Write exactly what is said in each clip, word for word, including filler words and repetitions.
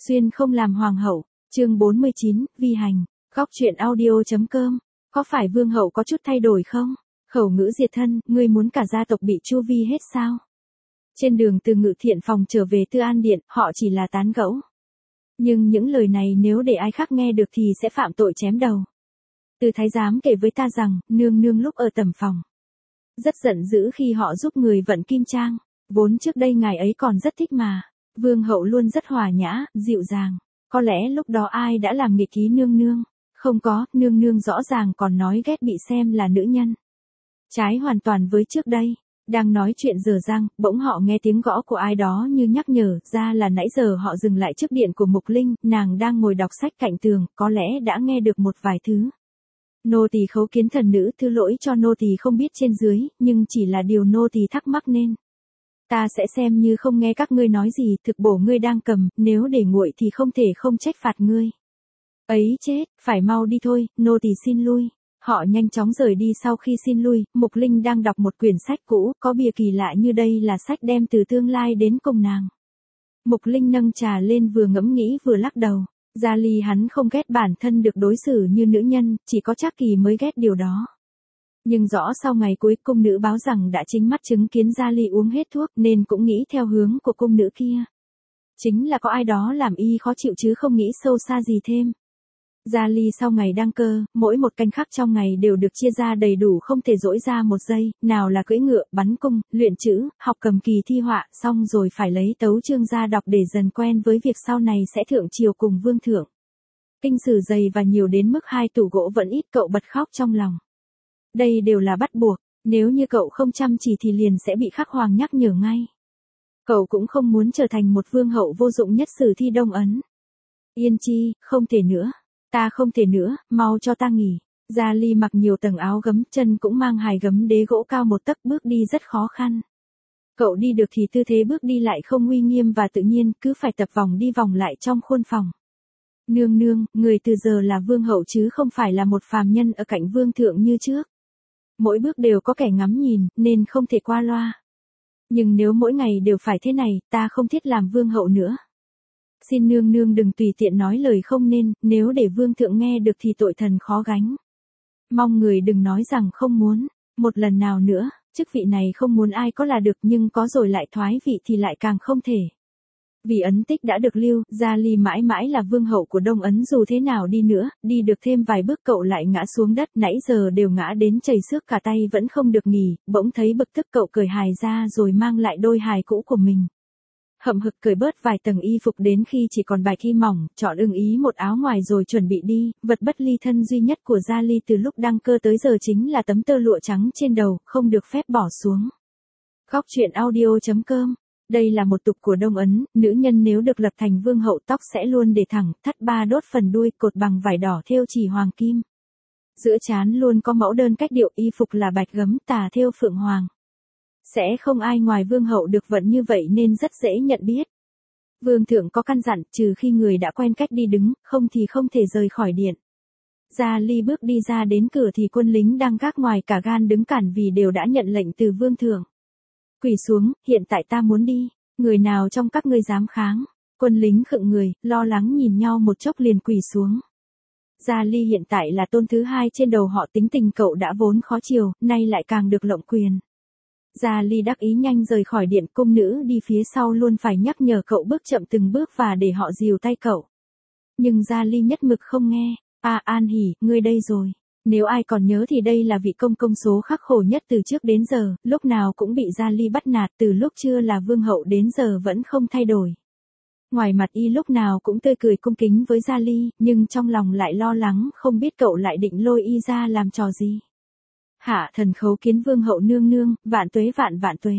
Xuyên không làm hoàng hậu, chương bốn mươi chín, vi hành, góc truyện audio.com, có phải vương hậu có chút thay đổi không? Khẩu ngữ diệt thân, ngươi muốn cả gia tộc bị chu vi hết sao? Trên đường từ Ngự Thiện phòng trở về Tư An Điện, họ chỉ là tán gẫu. Nhưng những lời này nếu để ai khác nghe được thì sẽ phạm tội chém đầu. Từ thái giám kể với ta rằng, nương nương lúc ở tẩm phòng. Rất giận dữ khi họ giúp người vận kim trang, vốn trước đây ngài ấy còn rất thích mà. Vương hậu luôn rất hòa nhã, dịu dàng. Có lẽ lúc đó ai đã làm nghịch ý nương nương? Không có, nương nương rõ ràng còn nói ghét bị xem là nữ nhân. Trái hoàn toàn với trước đây. Đang nói chuyện dở dang, bỗng họ nghe tiếng gõ của ai đó như nhắc nhở, ra là nãy giờ họ dừng lại trước điện của Mục Linh, nàng đang ngồi đọc sách cạnh tường, có lẽ đã nghe được một vài thứ. Nô tỳ khấu kiến thần nữ, thứ lỗi cho nô tỳ không biết trên dưới, nhưng chỉ là điều nô tỳ thắc mắc nên. Ta sẽ xem như không nghe các ngươi nói gì, thực bổ ngươi đang cầm, nếu để nguội thì không thể không trách phạt ngươi. Ấy chết, phải mau đi thôi, nô tỳ xin lui. Họ nhanh chóng rời đi sau khi xin lui, Mục Linh đang đọc một quyển sách cũ, có bìa kỳ lạ như đây là sách đem từ tương lai đến cùng nàng. Mục Linh nâng trà lên vừa ngẫm nghĩ vừa lắc đầu. Gia Ly hắn không ghét bản thân được đối xử như nữ nhân, chỉ có Trác Kỳ mới ghét điều đó. Nhưng rõ sau ngày cuối cung nữ báo rằng đã chính mắt chứng kiến Gia Ly uống hết thuốc nên cũng nghĩ theo hướng của cung nữ kia. Chính là có ai đó làm y khó chịu chứ không nghĩ sâu xa gì thêm. Gia Ly sau ngày đăng cơ, mỗi một canh khắc trong ngày đều được chia ra đầy đủ không thể dỗi ra một giây, nào là cưỡi ngựa, bắn cung, luyện chữ, học cầm kỳ thi họa, xong rồi phải lấy tấu chương ra đọc để dần quen với việc sau này sẽ thượng triều cùng vương thượng. Kinh sử dày và nhiều đến mức hai tủ gỗ vẫn ít, cậu bật khóc trong lòng. Đây đều là bắt buộc, nếu như cậu không chăm chỉ thì liền sẽ bị khắc hoàng nhắc nhở ngay. Cậu cũng không muốn trở thành một vương hậu vô dụng nhất sử thi Đông Ấn. Yên chi, không thể nữa. Ta không thể nữa, mau cho ta nghỉ. Gia Ly mặc nhiều tầng áo gấm, chân cũng mang hài gấm đế gỗ cao một tấc, bước đi rất khó khăn. Cậu đi được thì tư thế bước đi lại không uy nghiêm và tự nhiên, cứ phải tập vòng đi vòng lại trong khuôn phòng. Nương nương, người từ giờ là vương hậu chứ không phải là một phàm nhân ở cạnh vương thượng như trước. Mỗi bước đều có kẻ ngắm nhìn, nên không thể qua loa. Nhưng nếu mỗi ngày đều phải thế này, ta không thiết làm vương hậu nữa. Xin nương nương đừng tùy tiện nói lời không nên, nếu để vương thượng nghe được thì tội thần khó gánh. Mong người đừng nói rằng không muốn, một lần nào nữa, chức vị này không muốn ai có là được nhưng có rồi lại thoái vị thì lại càng không thể. Vì ấn tích đã được lưu, Gia Ly mãi mãi là vương hậu của Đông Ấn dù thế nào đi nữa, đi được thêm vài bước cậu lại ngã xuống đất, nãy giờ đều ngã đến chảy xước cả tay vẫn không được nghỉ, bỗng thấy bực tức cậu cởi hài ra rồi mang lại đôi hài cũ của mình. Hậm hực cởi bớt vài tầng y phục đến khi chỉ còn bài thi mỏng, chọn ưng ý một áo ngoài rồi chuẩn bị đi, vật bất ly thân duy nhất của Gia Ly từ lúc đăng cơ tới giờ chính là tấm tơ lụa trắng trên đầu, không được phép bỏ xuống. Góc truyện audio.com. Đây là một tục của Đông Ấn, nữ nhân nếu được lập thành vương hậu tóc sẽ luôn để thẳng, thắt ba đốt phần đuôi, cột bằng vải đỏ thêu chỉ hoàng kim. Giữa trán luôn có mẫu đơn cách điệu, y phục là bạch gấm tà thêu phượng hoàng. Sẽ không ai ngoài vương hậu được vận như vậy nên rất dễ nhận biết. Vương thượng có căn dặn, trừ khi người đã quen cách đi đứng, không thì không thể rời khỏi điện. Gia Ly bước đi ra đến cửa thì quân lính đang gác ngoài cả gan đứng cản vì đều đã nhận lệnh từ vương thượng. Quỳ xuống, hiện tại ta muốn đi, người nào trong các ngươi dám kháng? Quân lính khựng người, lo lắng nhìn nhau một chốc liền quỳ xuống. Gia Ly hiện tại là tôn thứ hai trên đầu họ, tính tình cậu đã vốn khó chiều, nay lại càng được lộng quyền. Gia Ly đắc ý nhanh rời khỏi điện, cung nữ đi phía sau luôn phải nhắc nhở cậu bước chậm từng bước và để họ dìu tay cậu. Nhưng Gia Ly nhất mực không nghe. À An Hỉ, ngươi đây rồi. Nếu ai còn nhớ thì đây là vị công công số khắc khổ nhất từ trước đến giờ, lúc nào cũng bị Gia Ly bắt nạt, từ lúc chưa là vương hậu đến giờ vẫn không thay đổi. Ngoài mặt y lúc nào cũng tươi cười cung kính với Gia Ly, nhưng trong lòng lại lo lắng không biết cậu lại định lôi y ra làm trò gì. Hạ thần khấu kiến vương hậu nương nương, vạn tuế vạn vạn tuế.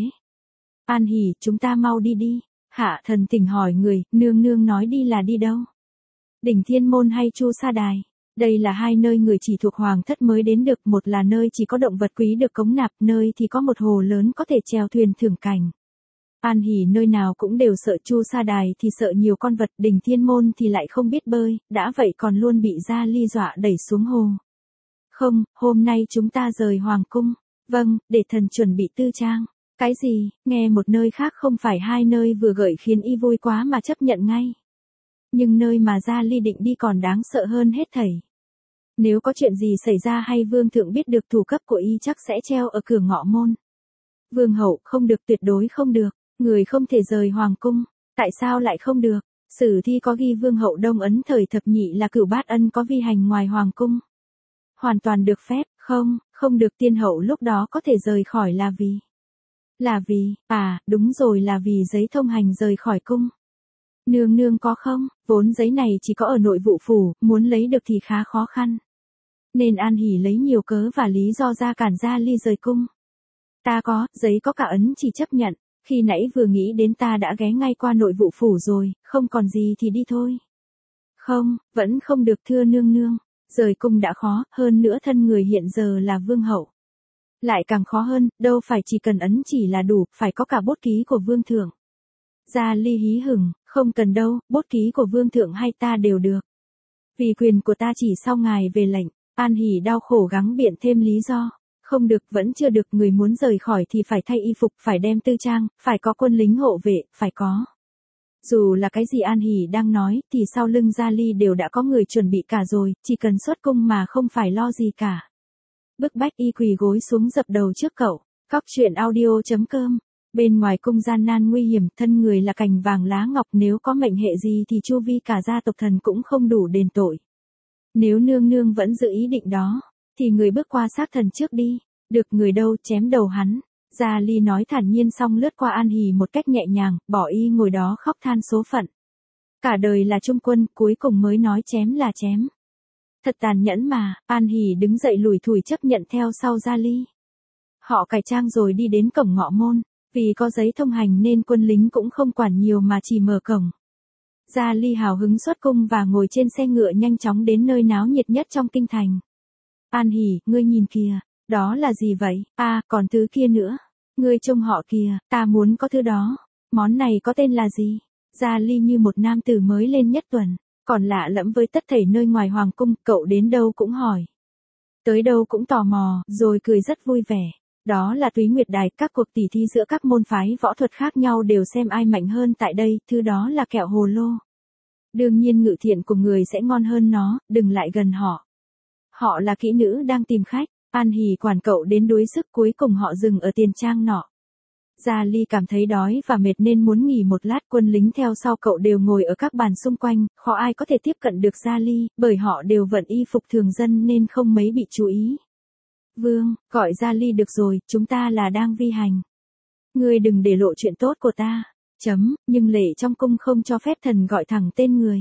An Hỉ, chúng ta mau đi đi. Hạ thần tỉnh hỏi người, nương nương nói đi là đi đâu? Đỉnh Thiên Môn hay Chu Sa Đài? Đây là hai nơi người chỉ thuộc hoàng thất mới đến được, một là nơi chỉ có động vật quý được cống nạp, nơi thì có một hồ lớn có thể chèo thuyền thưởng cảnh. An Hỉ nơi nào cũng đều sợ, Chu Sa Đài thì sợ nhiều con vật, Đỉnh Thiên Môn thì lại không biết bơi, đã vậy còn luôn bị Gia Ly dọa đẩy xuống hồ. Không, hôm nay chúng ta rời hoàng cung. Vâng, để thần chuẩn bị tư trang. Cái gì, nghe một nơi khác không phải hai nơi vừa gợi khiến y vui quá mà chấp nhận ngay. Nhưng nơi mà Gia Ly định đi còn đáng sợ hơn hết thảy. Nếu có chuyện gì xảy ra hay vương thượng biết được thủ cấp của y chắc sẽ treo ở cửa ngọ môn. Vương hậu, không được, tuyệt đối không được, người không thể rời hoàng cung. Tại sao lại không được? Sử thi có ghi vương hậu Đông Ấn thời thập nhị là Cửu Bát Ân có vi hành ngoài hoàng cung. Hoàn toàn được phép, không, không được. Tiên hậu lúc đó có thể rời khỏi là vì. Là vì, à, đúng rồi, là vì giấy thông hành rời khỏi cung. Nương nương có không? Vốn giấy này chỉ có ở nội vụ phủ, muốn lấy được thì khá khó khăn. Nên An Hỷ lấy nhiều cớ và lý do ra cản Gia Ly rời cung. Ta có, giấy có cả ấn chỉ chấp nhận. Khi nãy vừa nghĩ đến ta đã ghé ngay qua nội vụ phủ rồi, không còn gì thì đi thôi. Không, vẫn không được thưa nương nương. Rời cung đã khó, hơn nữa thân người hiện giờ là vương hậu. Lại càng khó hơn, đâu phải chỉ cần ấn chỉ là đủ, phải có cả bút ký của vương thượng. Gia Ly hí hửng, không cần đâu, bút ký của vương thượng hay ta đều được. Vì quyền của ta chỉ sau ngài về lệnh. An Hỷ đau khổ gắng biện thêm lý do. Không được, vẫn chưa được, người muốn rời khỏi thì phải thay y phục, phải đem tư trang, phải có quân lính hộ vệ, phải có. Dù là cái gì An Hỷ đang nói, thì sau lưng Gia Ly đều đã có người chuẩn bị cả rồi, chỉ cần xuất cung mà không phải lo gì cả. Bức bách y quỳ gối xuống dập đầu trước cậu. Cóc truyện audio chấm com. Bên ngoài cung gian nan nguy hiểm, thân người là cành vàng lá ngọc, nếu có mệnh hệ gì thì chu vi cả gia tộc thần cũng không đủ đền tội. Nếu nương nương vẫn giữ ý định đó, thì người bước qua xác thần trước đi. Được, người đâu, chém đầu hắn. Gia Ly nói thản nhiên xong lướt qua An Hỷ một cách nhẹ nhàng, bỏ y ngồi đó khóc than số phận. Cả đời là trung quân, cuối cùng mới nói chém là chém. Thật tàn nhẫn mà. An Hỷ đứng dậy lủi thủi chấp nhận theo sau Gia Ly. Họ cải trang rồi đi đến cổng ngọ môn. Vì có giấy thông hành nên quân lính cũng không quản nhiều mà chỉ mở cổng. Gia Ly hào hứng xuất cung và ngồi trên xe ngựa nhanh chóng đến nơi náo nhiệt nhất trong kinh thành. An Hỷ, ngươi nhìn kìa, đó là gì vậy? À, còn thứ kia nữa. Ngươi trông họ kìa, ta muốn có thứ đó. Món này có tên là gì? Gia Ly như một nam tử mới lên nhất tuần, còn lạ lẫm với tất thảy nơi ngoài hoàng cung, cậu đến đâu cũng hỏi. Tới đâu cũng tò mò, rồi cười rất vui vẻ. Đó là Túy Nguyệt Đài, các cuộc tỉ thi giữa các môn phái võ thuật khác nhau đều xem ai mạnh hơn tại đây, thứ đó là kẹo hồ lô. Đương nhiên ngự thiện của người sẽ ngon hơn nó, đừng lại gần họ. Họ là kỹ nữ đang tìm khách, An Hỷ quản cậu đến đuối sức, cuối cùng họ dừng ở tiền trang nọ. Gia Ly cảm thấy đói và mệt nên muốn nghỉ một lát, quân lính theo sau cậu đều ngồi ở các bàn xung quanh, khó ai có thể tiếp cận được Gia Ly, bởi họ đều vận y phục thường dân nên không mấy bị chú ý. Vương, gọi Gia Ly được rồi, chúng ta là đang vi hành. Ngươi đừng để lộ chuyện tốt của ta. Chấm, nhưng lệ trong cung không cho phép thần gọi thẳng tên người.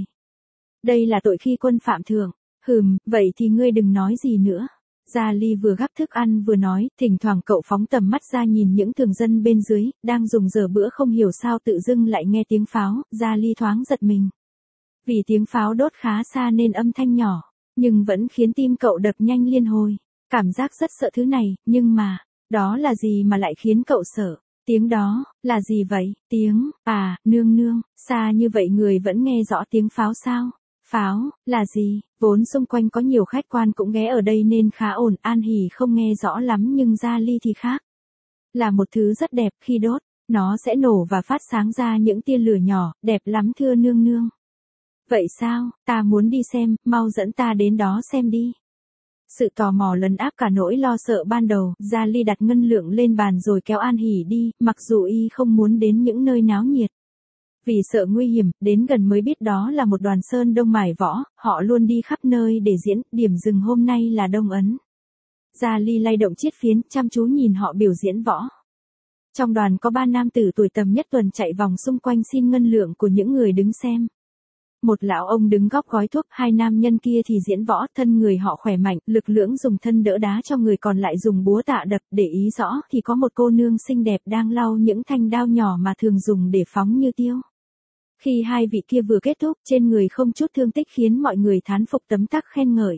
Đây là tội khi quân phạm thượng. Hừm, vậy thì ngươi đừng nói gì nữa. Gia Ly vừa gắp thức ăn vừa nói, thỉnh thoảng cậu phóng tầm mắt ra nhìn những thường dân bên dưới, đang dùng giờ bữa không hiểu sao tự dưng lại nghe tiếng pháo, Gia Ly thoáng giật mình. Vì tiếng pháo đốt khá xa nên âm thanh nhỏ, nhưng vẫn khiến tim cậu đập nhanh liên hồi. Cảm giác rất sợ thứ này, nhưng mà, đó là gì mà lại khiến cậu sợ? Tiếng đó, là gì vậy? Tiếng, à, nương nương, xa như vậy người vẫn nghe rõ tiếng pháo sao? Pháo, là gì? Vốn xung quanh có nhiều khách quan cũng ghé ở đây nên khá ổn, An Hỷ không nghe rõ lắm nhưng Gia Ly thì khác. Là một thứ rất đẹp, khi đốt, nó sẽ nổ và phát sáng ra những tia lửa nhỏ, đẹp lắm thưa nương nương. Vậy sao, ta muốn đi xem, mau dẫn ta đến đó xem đi. Sự tò mò lấn áp cả nỗi lo sợ ban đầu, Gia Ly đặt ngân lượng lên bàn rồi kéo An Hỷ đi, mặc dù y không muốn đến những nơi náo nhiệt. Vì sợ nguy hiểm, đến gần mới biết đó là một đoàn sơn đông mải võ, họ luôn đi khắp nơi để diễn, điểm dừng hôm nay là Đông Ấn. Gia Ly lay động chiếc phiến, chăm chú nhìn họ biểu diễn võ. Trong đoàn có ba nam tử tuổi tầm nhất tuần chạy vòng xung quanh xin ngân lượng của những người đứng xem. Một lão ông đứng góc gói thuốc, hai nam nhân kia thì diễn võ, thân người họ khỏe mạnh, lực lưỡng dùng thân đỡ đá cho người còn lại dùng búa tạ đập, để ý rõ thì có một cô nương xinh đẹp đang lau những thanh đao nhỏ mà thường dùng để phóng như tiêu. Khi hai vị kia vừa kết thúc, trên người không chút thương tích khiến mọi người thán phục tấm tắc khen ngợi.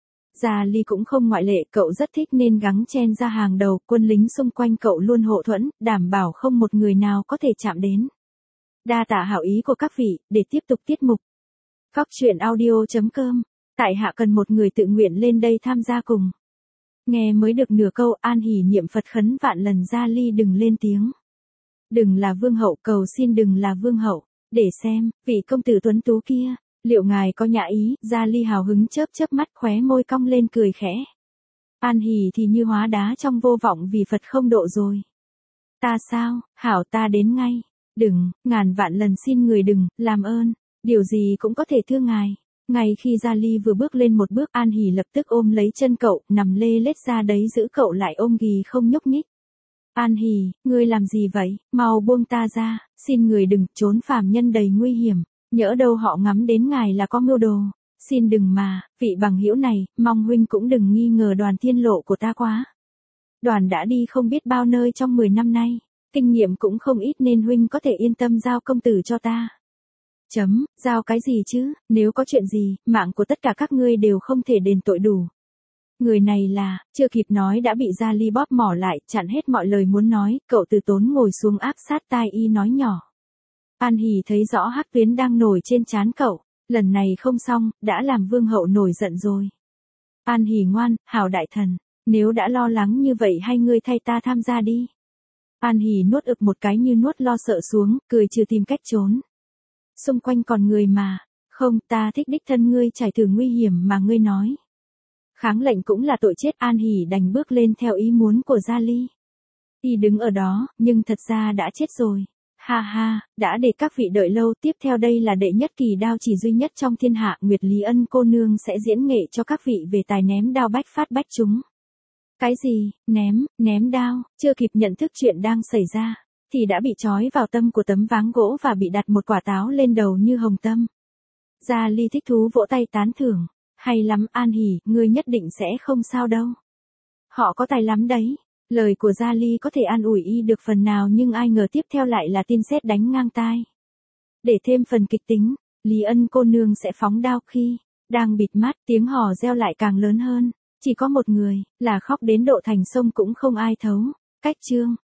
Gia Ly cũng không ngoại lệ, cậu rất thích nên gắng chen ra hàng đầu, quân lính xung quanh cậu luôn hộ thuẫn, đảm bảo không một người nào có thể chạm đến. Đa tạ hảo ý của các vị, để tiếp tục tiết mục. Cóc truyện audio chấm com. Tại hạ cần một người tự nguyện lên đây tham gia cùng. Nghe mới được nửa câu, An Hỷ niệm Phật khấn vạn lần Gia Ly đừng lên tiếng. Đừng là vương hậu, cầu xin đừng là vương hậu. Để xem, vị công tử tuấn tú kia, liệu ngài có nhã ý? Gia Ly hào hứng chớp chớp mắt, khóe môi cong lên cười khẽ. An Hỷ thì như hóa đá trong vô vọng vì Phật không độ rồi. Ta sao, hảo ta đến ngay. Đừng, ngàn vạn lần xin người đừng, làm ơn, điều gì cũng có thể thưa ngài. Ngay khi Gia Ly vừa bước lên một bước, An Hỷ lập tức ôm lấy chân cậu, nằm lê lết ra đấy giữ cậu lại ôm ghì không nhúc nhích. An Hỷ, ngươi làm gì vậy, mau buông ta ra, xin người đừng, trốn phàm nhân đầy nguy hiểm, nhỡ đâu họ ngắm đến ngài là có mưu đồ. Xin đừng mà, vị bằng hữu này, mong huynh cũng đừng nghi ngờ Đoàn thiên lộ của ta quá. Đoàn đã đi không biết bao nơi trong mười năm nay, kinh nghiệm cũng không ít nên huynh có thể yên tâm giao công tử cho ta. Chấm, giao cái gì chứ, nếu có chuyện gì, mạng của tất cả các ngươi đều không thể đền tội đủ. Người này là, chưa kịp nói đã bị Gia Ly bóp mỏ lại, chặn hết mọi lời muốn nói, cậu từ tốn ngồi xuống áp sát tai y nói nhỏ. An Hỷ thấy rõ hắc tuyến đang nổi trên trán cậu, lần này không xong, đã làm vương hậu nổi giận rồi. An Hỷ ngoan, hảo đại thần, nếu đã lo lắng như vậy hay ngươi thay ta tham gia đi. An Hỷ nuốt ực một cái như nuốt lo sợ xuống, cười trừ tìm cách trốn. Xung quanh còn người mà, không, ta thích đích thân ngươi trải thử nguy hiểm mà ngươi nói. Kháng lệnh cũng là tội chết. An Hỷ đành bước lên theo ý muốn của Gia Ly. Y đứng ở đó, nhưng thật ra đã chết rồi. Ha ha, đã để các vị đợi lâu, tiếp theo đây là đệ nhất kỳ đao chỉ duy nhất trong thiên hạ, Nguyệt Lý Ân cô nương sẽ diễn nghệ cho các vị về tài ném đao bách phát bách trúng. Cái gì, ném, ném đao, chưa kịp nhận thức chuyện đang xảy ra, thì đã bị trói vào tâm của tấm váng gỗ và bị đặt một quả táo lên đầu như hồng tâm. Gia Ly thích thú vỗ tay tán thưởng, hay lắm An Hỷ, ngươi nhất định sẽ không sao đâu. Họ có tài lắm đấy. Lời của Gia Ly có thể an ủi y được phần nào nhưng ai ngờ tiếp theo lại là tin sét đánh ngang tai. Để thêm phần kịch tính, Lý Ân cô nương sẽ phóng đao khi đang bịt mắt, tiếng hò reo lại càng lớn hơn. Chỉ có một người, là khóc đến độ thành sông cũng không ai thấu. Cách chương